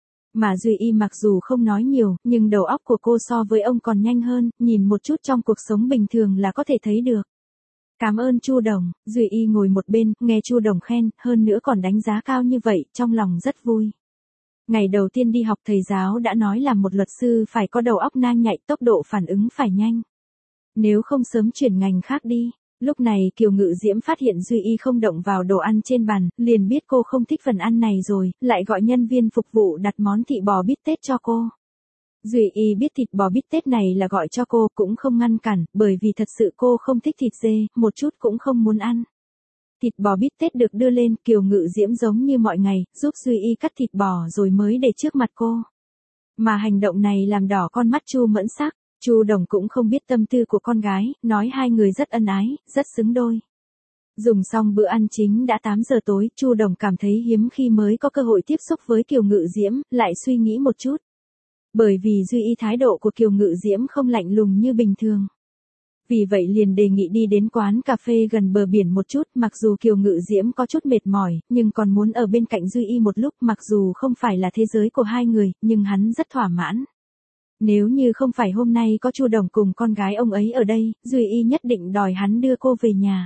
A: Mà Duy Y mặc dù không nói nhiều, nhưng đầu óc của cô so với ông còn nhanh hơn, nhìn một chút trong cuộc sống bình thường là có thể thấy được. Cảm ơn Chu Đồng, Duy Y ngồi một bên, nghe Chu Đồng khen, hơn nữa còn đánh giá cao như vậy, trong lòng rất vui. Ngày đầu tiên đi học thầy giáo đã nói là một luật sư phải có đầu óc nang nhạy, tốc độ phản ứng phải nhanh. Nếu không sớm chuyển ngành khác đi. Lúc này Kiều Ngự Diễm phát hiện Duy Y không động vào đồ ăn trên bàn, liền biết cô không thích phần ăn này rồi, lại gọi nhân viên phục vụ đặt món thịt bò bít tết cho cô. Duy Y biết thịt bò bít tết này là gọi cho cô, cũng không ngăn cản, bởi vì thật sự cô không thích thịt dê, một chút cũng không muốn ăn. Thịt bò bít tết được đưa lên, Kiều Ngự Diễm giống như mọi ngày, giúp Duy Y cắt thịt bò rồi mới để trước mặt cô. Mà hành động này làm đỏ con mắt Chu Mẫn Sắc. Chu Đồng cũng không biết tâm tư của con gái, nói hai người rất ân ái, rất xứng đôi. Dùng xong bữa ăn chính đã tám giờ tối, Chu Đồng cảm thấy hiếm khi mới có cơ hội tiếp xúc với Kiều Ngự Diễm, lại suy nghĩ một chút. Bởi vì Duy Y thái độ của Kiều Ngự Diễm không lạnh lùng như bình thường. Vì vậy liền đề nghị đi đến quán cà phê gần bờ biển một chút, mặc dù Kiều Ngự Diễm có chút mệt mỏi, nhưng còn muốn ở bên cạnh Duy Y một lúc, mặc dù không phải là thế giới của hai người, nhưng hắn rất thỏa mãn. Nếu như không phải hôm nay có Chu Đồng cùng con gái ông ấy ở đây, Duy Y nhất định đòi hắn đưa cô về nhà.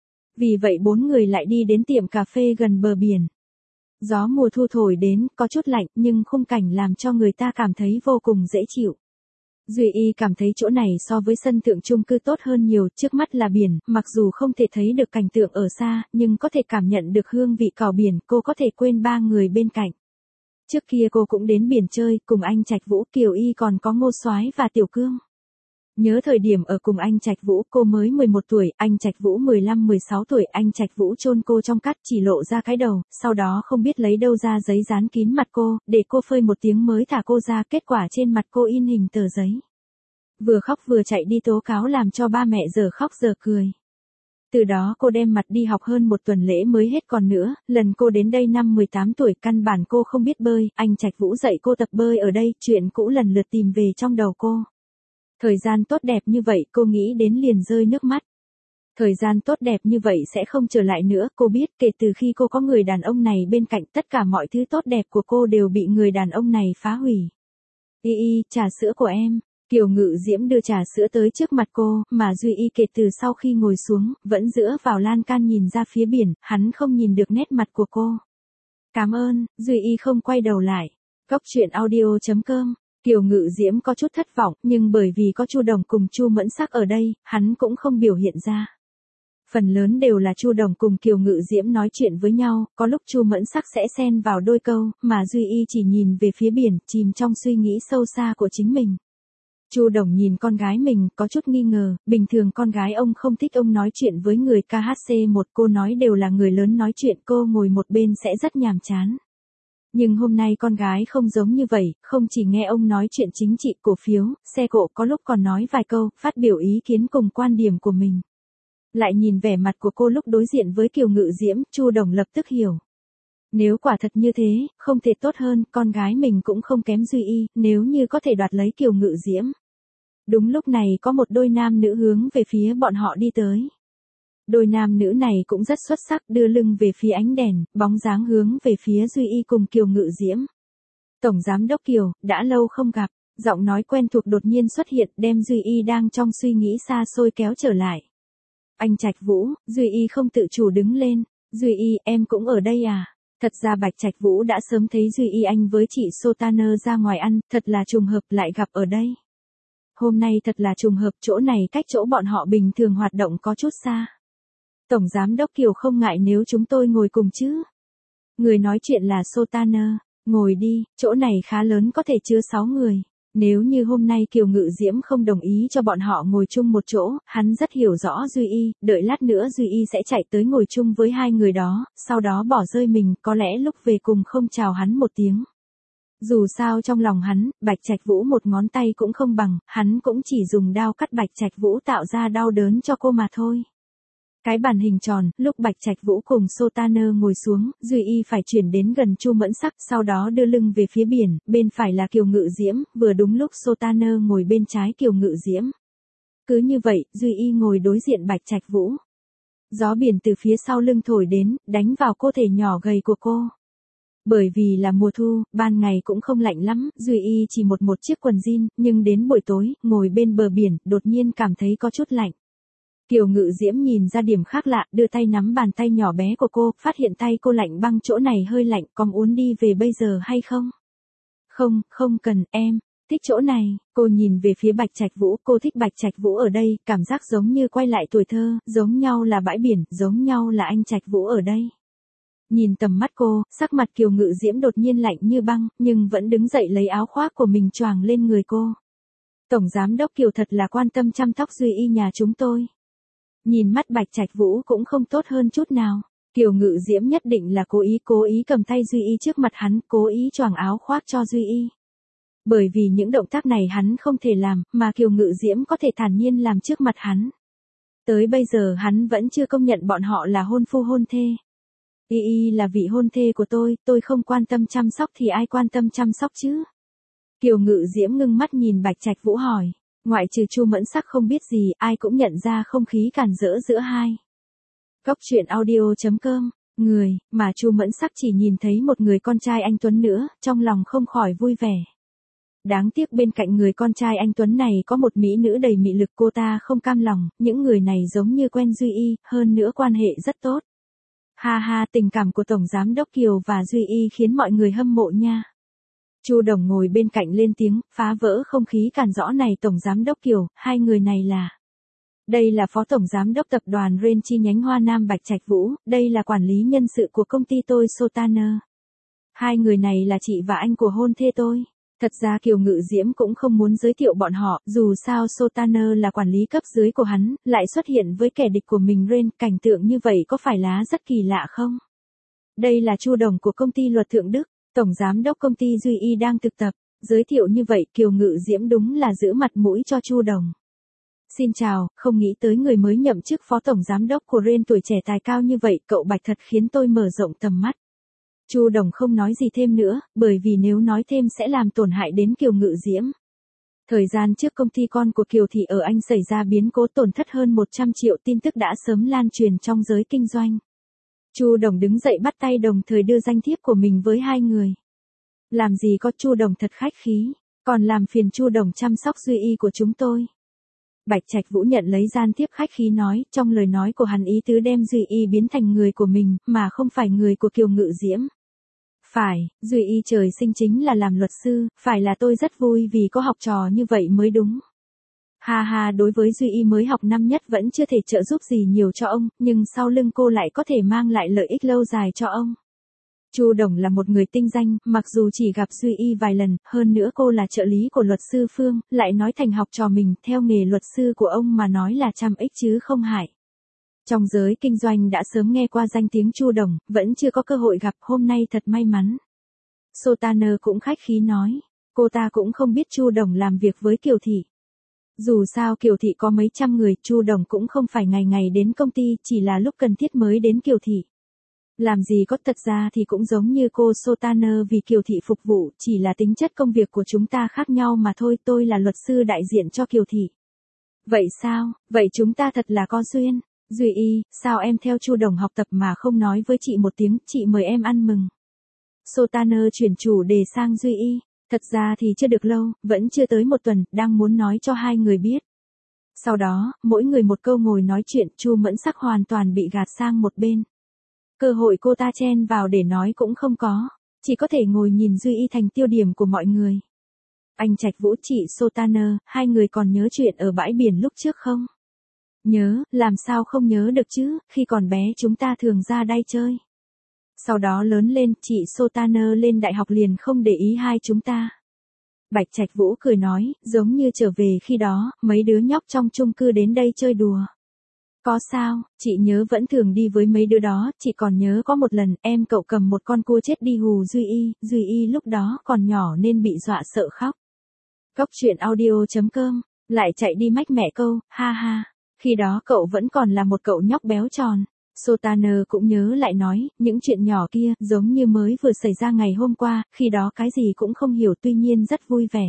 A: Vì vậy bốn người lại đi đến tiệm cà phê gần bờ biển. Gió mùa thu thổi đến, có chút lạnh, nhưng khung cảnh làm cho người ta cảm thấy vô cùng dễ chịu. Duy Y cảm thấy chỗ này so với sân thượng chung cư tốt hơn nhiều, trước mắt là biển, mặc dù không thể thấy được cảnh tượng ở xa, nhưng có thể cảm nhận được hương vị cỏ biển, cô có thể quên ba người bên cạnh. Trước kia cô cũng đến biển chơi, cùng anh Trạch Vũ, Kiều Y còn có Ngô Soái và Tiểu Cương. Nhớ thời điểm ở cùng anh Trạch Vũ, cô mới mười một tuổi, anh Trạch Vũ mười lăm mười sáu tuổi, anh Trạch Vũ chôn cô trong cát, chỉ lộ ra cái đầu, sau đó không biết lấy đâu ra giấy dán kín mặt cô, để cô phơi một tiếng mới thả cô ra, kết quả trên mặt cô in hình tờ giấy. Vừa khóc vừa chạy đi tố cáo làm cho ba mẹ giờ khóc giờ cười. Từ đó cô đem mặt đi học hơn một tuần lễ mới hết, còn nữa, lần cô đến đây năm mười tám tuổi, căn bản cô không biết bơi, anh Trạch Vũ dạy cô tập bơi ở đây, chuyện cũ lần lượt tìm về trong đầu cô. Thời gian tốt đẹp như vậy, cô nghĩ đến liền rơi nước mắt. Thời gian tốt đẹp như vậy sẽ không trở lại nữa, cô biết kể từ khi cô có người đàn ông này bên cạnh tất cả mọi thứ tốt đẹp của cô đều bị người đàn ông này phá hủy. Y y, trà sữa của em. Kiều Ngự Diễm đưa trà sữa tới trước mặt cô, mà Duy Y kể từ sau khi ngồi xuống, vẫn dựa vào lan can nhìn ra phía biển, hắn không nhìn được nét mặt của cô. Cảm ơn, Duy Y không quay đầu lại. Cốc truyện audio chấm com. Kiều Ngự Diễm có chút thất vọng, nhưng bởi vì có Chu Đồng cùng Chu Mẫn Sắc ở đây, hắn cũng không biểu hiện ra. Phần lớn đều là Chu Đồng cùng Kiều Ngự Diễm nói chuyện với nhau, có lúc Chu Mẫn Sắc sẽ xen vào đôi câu, mà Duy Y chỉ nhìn về phía biển, chìm trong suy nghĩ sâu xa của chính mình. Chu Đồng nhìn con gái mình, có chút nghi ngờ, bình thường con gái ông không thích ông nói chuyện với người ca hát xê một, cô nói đều là người lớn nói chuyện, cô ngồi một bên sẽ rất nhàm chán. Nhưng hôm nay con gái không giống như vậy, không chỉ nghe ông nói chuyện chính trị, cổ phiếu, xe cộ, có lúc còn nói vài câu, phát biểu ý kiến cùng quan điểm của mình. Lại nhìn vẻ mặt của cô lúc đối diện với Kiều Ngự Diễm, Chu Đồng lập tức hiểu. Nếu quả thật như thế, không thể tốt hơn, con gái mình cũng không kém Duy Y, nếu như có thể đoạt lấy Kiều Ngự Diễm. Đúng lúc này có một đôi nam nữ hướng về phía bọn họ đi tới. Đôi nam nữ này cũng rất xuất sắc, đưa lưng về phía ánh đèn, bóng dáng hướng về phía Duy Y cùng Kiều Ngự Diễm. Tổng Giám đốc Kiều, đã lâu không gặp, giọng nói quen thuộc đột nhiên xuất hiện, đem Duy Y đang trong suy nghĩ xa xôi kéo trở lại. Anh Trạch Vũ, Duy Y không tự chủ đứng lên. Duy Y, em cũng ở đây à? Thật ra Bạch Trạch Vũ đã sớm thấy Duy Y anh với chị Sotaner ra ngoài ăn, thật là trùng hợp lại gặp ở đây. Hôm nay thật là trùng hợp, chỗ này cách chỗ bọn họ bình thường hoạt động có chút xa. Tổng Giám đốc Kiều không ngại nếu chúng tôi ngồi cùng chứ? Người nói chuyện là Sotaner, ngồi đi, chỗ này khá lớn có thể chứa sáu người. Nếu như hôm nay Kiều Ngự Diễm không đồng ý cho bọn họ ngồi chung một chỗ, hắn rất hiểu rõ Duy Y, đợi lát nữa Duy Y sẽ chạy tới ngồi chung với hai người đó, sau đó bỏ rơi mình, có lẽ lúc về cùng không chào hắn một tiếng. Dù sao trong lòng hắn, Bạch Trạch Vũ một ngón tay cũng không bằng, hắn cũng chỉ dùng dao cắt Bạch Trạch Vũ tạo ra đau đớn cho cô mà thôi. Cái bàn hình tròn, lúc Bạch Trạch Vũ cùng Sotaner ngồi xuống, Duy Y phải chuyển đến gần Chu Mẫn Sắc, sau đó đưa lưng về phía biển, bên phải là Kiều Ngự Diễm, vừa đúng lúc Sotaner ngồi bên trái Kiều Ngự Diễm. Cứ như vậy, Duy Y ngồi đối diện Bạch Trạch Vũ. Gió biển từ phía sau lưng thổi đến, đánh vào cơ thể nhỏ gầy của cô. Bởi vì là mùa thu, ban ngày cũng không lạnh lắm, Duy Y chỉ một một chiếc quần jean, nhưng đến buổi tối, ngồi bên bờ biển, đột nhiên cảm thấy có chút lạnh. Kiều Ngự Diễm nhìn ra điểm khác lạ, đưa tay nắm bàn tay nhỏ bé của cô, phát hiện tay cô lạnh băng, chỗ này hơi lạnh, có muốn đi về bây giờ hay không? Không, không cần, em thích chỗ này. Cô nhìn về phía Bạch Trạch Vũ, cô thích Bạch Trạch Vũ ở đây, cảm giác giống như quay lại tuổi thơ, giống nhau là bãi biển, giống nhau là anh Trạch Vũ ở đây. Nhìn tầm mắt cô, sắc mặt Kiều Ngự Diễm đột nhiên lạnh như băng, nhưng vẫn đứng dậy lấy áo khoác của mình choàng lên người cô. Tổng Giám đốc Kiều thật là quan tâm chăm sóc Duy Y nhà chúng tôi. Nhìn mắt Bạch Trạch Vũ cũng không tốt hơn chút nào. Kiều Ngự Diễm nhất định là cố ý cố ý cầm tay Duy Y trước mặt hắn, cố ý choàng áo khoác cho Duy Y. Bởi vì những động tác này hắn không thể làm, mà Kiều Ngự Diễm có thể thản nhiên làm trước mặt hắn. Tới bây giờ hắn vẫn chưa công nhận bọn họ là hôn phu hôn thê. Y Y là vị hôn thê của tôi, tôi không quan tâm chăm sóc thì ai quan tâm chăm sóc chứ? Kiều Ngự Diễm ngưng mắt nhìn Bạch Trạch Vũ hỏi. Ngoại trừ Chu Mẫn Sắc không biết gì, ai cũng nhận ra không khí càn rỡ giữa hai. Cốc truyện audio chấm com, người, mà Chu Mẫn Sắc chỉ nhìn thấy một người con trai anh Tuấn nữa, trong lòng không khỏi vui vẻ. Đáng tiếc bên cạnh người con trai anh Tuấn này có một mỹ nữ đầy mị lực, cô ta không cam lòng, những người này giống như quen Duy Y, hơn nữa quan hệ rất tốt. Ha ha, tình cảm của Tổng Giám đốc Kiều và Duy Y khiến mọi người hâm mộ nha. Chu Đồng ngồi bên cạnh lên tiếng, phá vỡ không khí càn rỡ này. Tổng Giám đốc Kiều, hai người này là... Đây là Phó Tổng Giám đốc Tập đoàn Ren chi nhánh Hoa Nam Bạch Trạch Vũ, đây là quản lý nhân sự của công ty tôi Sotaner. Hai người này là chị và anh của hôn thê tôi. Thật ra Kiều Ngự Diễm cũng không muốn giới thiệu bọn họ, dù sao Sotaner là quản lý cấp dưới của hắn, lại xuất hiện với kẻ địch của mình Ren, cảnh tượng như vậy có phải là rất kỳ lạ không? Đây là Chu Đồng của công ty Luật Thượng Đức. Tổng Giám đốc công ty Duy Y đang thực tập, giới thiệu như vậy Kiều Ngự Diễm đúng là giữ mặt mũi cho Chu Đồng. Xin chào, không nghĩ tới người mới nhậm chức Phó Tổng Giám đốc của Ren tuổi trẻ tài cao như vậy, cậu Bạch thật khiến tôi mở rộng tầm mắt. Chu Đồng không nói gì thêm nữa, bởi vì nếu nói thêm sẽ làm tổn hại đến Kiều Ngự Diễm. Thời gian trước công ty con của Kiều Thị ở Anh xảy ra biến cố tổn thất hơn một trăm triệu, tin tức đã sớm lan truyền trong giới kinh doanh. Chu Đồng đứng dậy bắt tay đồng thời đưa danh thiếp của mình với hai người. Làm gì có, Chu Đồng thật khách khí, còn làm phiền Chu Đồng chăm sóc Duy Y của chúng tôi. Bạch Trạch Vũ nhận lấy gian thiếp khách khí nói, trong lời nói của hắn ý tứ đem Duy Y biến thành người của mình, mà không phải người của Kiều Ngự Diễm. Phải, Duy Y trời sinh chính là làm luật sư, phải là tôi rất vui vì có học trò như vậy mới đúng. Ha ha, đối với Duy Y mới học năm nhất vẫn chưa thể trợ giúp gì nhiều cho ông, nhưng sau lưng cô lại có thể mang lại lợi ích lâu dài cho ông. Chu Đồng là một người tinh danh, mặc dù chỉ gặp Duy Y vài lần, hơn nữa cô là trợ lý của luật sư Phương, lại nói thành học trò mình, theo nghề luật sư của ông mà nói là trăm ích chứ không hại. Trong giới kinh doanh đã sớm nghe qua danh tiếng Chu Đồng, vẫn chưa có cơ hội gặp, hôm nay thật may mắn. Sotaner cũng khách khí nói, cô ta cũng không biết Chu Đồng làm việc với Kiều Thị. Dù sao Kiều Thị có mấy trăm người, Chu Đồng cũng không phải ngày ngày đến công ty, chỉ là lúc cần thiết mới đến Kiều Thị. Làm gì có, thật ra thì cũng giống như cô Sotaner vì Kiều Thị phục vụ, chỉ là tính chất công việc của chúng ta khác nhau mà thôi, tôi là luật sư đại diện cho Kiều Thị. Vậy sao, vậy chúng ta thật là có duyên. Duy Y, sao em theo Chu Đồng học tập mà không nói với chị một tiếng, chị mời em ăn mừng. Sotaner chuyển chủ đề sang Duy Y, thật ra thì chưa được lâu, vẫn chưa tới một tuần, đang muốn nói cho hai người biết. Sau đó, mỗi người một câu ngồi nói chuyện, Chu Mẫn Sắc hoàn toàn bị gạt sang một bên. Cơ hội cô ta chen vào để nói cũng không có, chỉ có thể ngồi nhìn Duy Y thành tiêu điểm của mọi người. Anh Trạch Vũ, chị Sotaner, hai người còn nhớ chuyện ở bãi biển lúc trước không? Nhớ, làm sao không nhớ được chứ, khi còn bé chúng ta thường ra đây chơi. Sau đó lớn lên, chị Sotaner lên đại học liền không để ý hai chúng ta. Bạch Trạch Vũ cười nói, giống như trở về khi đó, mấy đứa nhóc trong chung cư đến đây chơi đùa. Có sao, chị nhớ vẫn thường đi với mấy đứa đó, chị còn nhớ có một lần em cậu cầm một con cua chết đi hù Duy Y, Duy Y lúc đó còn nhỏ nên bị dọa sợ khóc. Cóc truyện audio chấm com, lại chạy đi mách mẹ câu, ha ha, khi đó cậu vẫn còn là một cậu nhóc béo tròn. Sotaner cũng nhớ lại nói, những chuyện nhỏ kia giống như mới vừa xảy ra ngày hôm qua, khi đó cái gì cũng không hiểu tuy nhiên rất vui vẻ.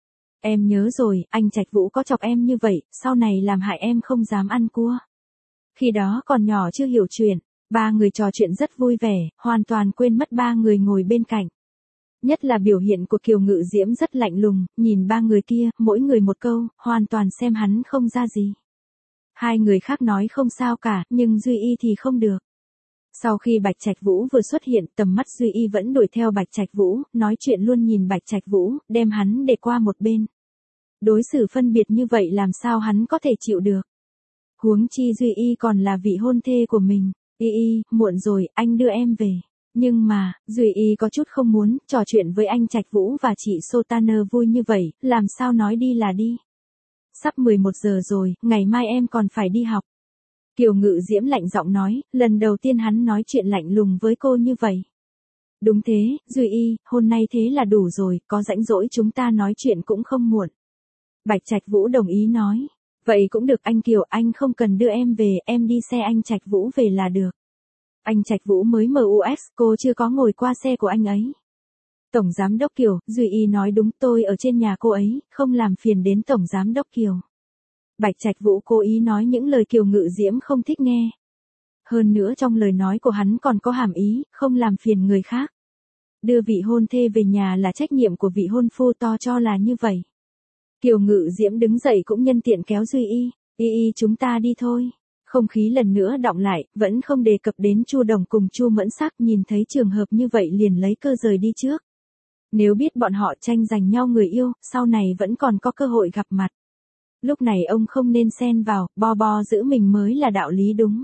A: Em nhớ rồi, anh Trạch Vũ có chọc em như vậy, sau này làm hại em không dám ăn cua. Khi đó còn nhỏ chưa hiểu chuyện, ba người trò chuyện rất vui vẻ, hoàn toàn quên mất ba người ngồi bên cạnh. Nhất là biểu hiện của Kiều Ngự Diễm rất lạnh lùng, nhìn ba người kia, mỗi người một câu, hoàn toàn xem hắn không ra gì. Hai người khác nói không sao cả, nhưng Duy Y thì không được. Sau khi Bạch Trạch Vũ vừa xuất hiện, tầm mắt Duy Y vẫn đuổi theo Bạch Trạch Vũ, nói chuyện luôn nhìn Bạch Trạch Vũ, đem hắn để qua một bên. Đối xử phân biệt như vậy làm sao hắn có thể chịu được. Huống chi Duy Y còn là vị hôn thê của mình. Y Y, muộn rồi, anh đưa em về. Nhưng mà, Duy Y có chút không muốn, trò chuyện với anh Trạch Vũ và chị Sotaner vui như vậy, làm sao nói đi là đi. Sắp mười một giờ rồi, ngày mai em còn phải đi học. Kiều Ngự Diễm lạnh giọng nói, lần đầu tiên hắn nói chuyện lạnh lùng với cô như vậy. Đúng thế, Duy Y, hôm nay thế là đủ rồi, có rảnh rỗi chúng ta nói chuyện cũng không muộn. Bạch Trạch Vũ đồng ý nói. Vậy cũng được anh Kiều, anh không cần đưa em về, em đi xe anh Trạch Vũ về là được. Anh Trạch Vũ mới em u ét, cô chưa có ngồi qua xe của anh ấy. Tổng Giám đốc Kiều, Duy Y nói đúng, tôi ở trên nhà cô ấy, không làm phiền đến Tổng Giám đốc Kiều. Bạch Trạch Vũ cố ý nói những lời Kiều Ngự Diễm không thích nghe. Hơn nữa trong lời nói của hắn còn có hàm ý, không làm phiền người khác. Đưa vị hôn thê về nhà là trách nhiệm của vị hôn phu, to cho là như vậy. Kiều Ngự Diễm đứng dậy cũng nhân tiện kéo Duy Y, Y Y chúng ta đi thôi. Không khí lần nữa đọng lại, vẫn không đề cập đến Chu Đồng cùng Chu Mẫn Sắc, nhìn thấy trường hợp như vậy liền lấy cơ rời đi trước. Nếu biết bọn họ tranh giành nhau người yêu, sau này vẫn còn có cơ hội gặp mặt. Lúc này ông không nên xen vào, bo bo giữ mình mới là đạo lý đúng.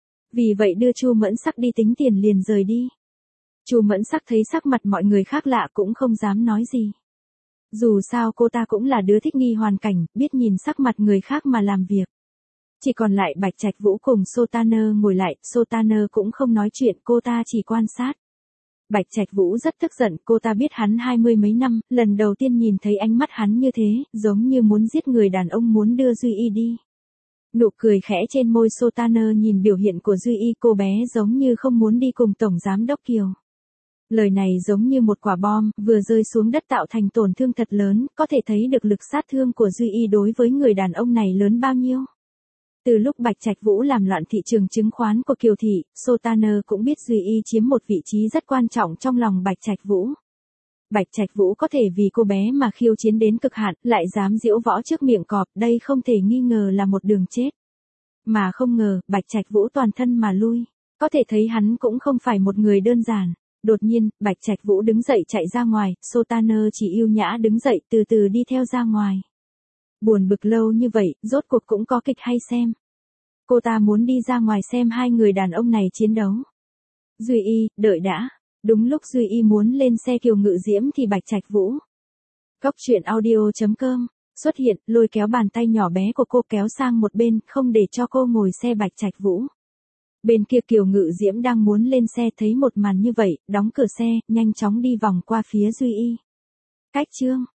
A: Vì vậy đưa Chu Mẫn Sắc đi tính tiền liền rời đi. Chu Mẫn Sắc thấy sắc mặt mọi người khác lạ cũng không dám nói gì. Dù sao cô ta cũng là đứa thích nghi hoàn cảnh, biết nhìn sắc mặt người khác mà làm việc. Chỉ còn lại Bạch Trạch Vũ cùng Sotaner ngồi lại, Sotaner cũng không nói chuyện, cô ta chỉ quan sát. Bạch Trạch Vũ rất tức giận, cô ta biết hắn hai mươi mấy năm, lần đầu tiên nhìn thấy ánh mắt hắn như thế, giống như muốn giết người đàn ông muốn đưa Duy Y đi. Nụ cười khẽ trên môi Sotaner nhìn biểu hiện của Duy Y, cô bé giống như không muốn đi cùng Tổng Giám đốc Kiều. Lời này giống như một quả bom, vừa rơi xuống đất tạo thành tổn thương thật lớn, có thể thấy được lực sát thương của Duy Y đối với người đàn ông này lớn bao nhiêu. Từ lúc Bạch Trạch Vũ làm loạn thị trường chứng khoán của Kiều Thị, Sultaner cũng biết Duy Y chiếm một vị trí rất quan trọng trong lòng Bạch Trạch Vũ. Bạch Trạch Vũ có thể vì cô bé mà khiêu chiến đến cực hạn, lại dám diễu võ trước miệng cọp, đây không thể nghi ngờ là một đường chết. Mà không ngờ, Bạch Trạch Vũ toàn thân mà lui. Có thể thấy hắn cũng không phải một người đơn giản. Đột nhiên, Bạch Trạch Vũ đứng dậy chạy ra ngoài, Sultaner chỉ yêu nhã đứng dậy từ từ đi theo ra ngoài. Buồn bực lâu như vậy, rốt cuộc cũng có kịch hay xem. Cô ta muốn đi ra ngoài xem hai người đàn ông này chiến đấu. Duy Y, đợi đã. Đúng lúc Duy Y muốn lên xe Kiều Ngự Diễm thì Bạch Trạch Vũ. Góc truyện audio chấm com xuất hiện, lôi kéo bàn tay nhỏ bé của cô kéo sang một bên, không để cho cô ngồi xe Bạch Trạch Vũ. Bên kia Kiều Ngự Diễm đang muốn lên xe thấy một màn như vậy, đóng cửa xe, nhanh chóng đi vòng qua phía Duy Y. Cách chương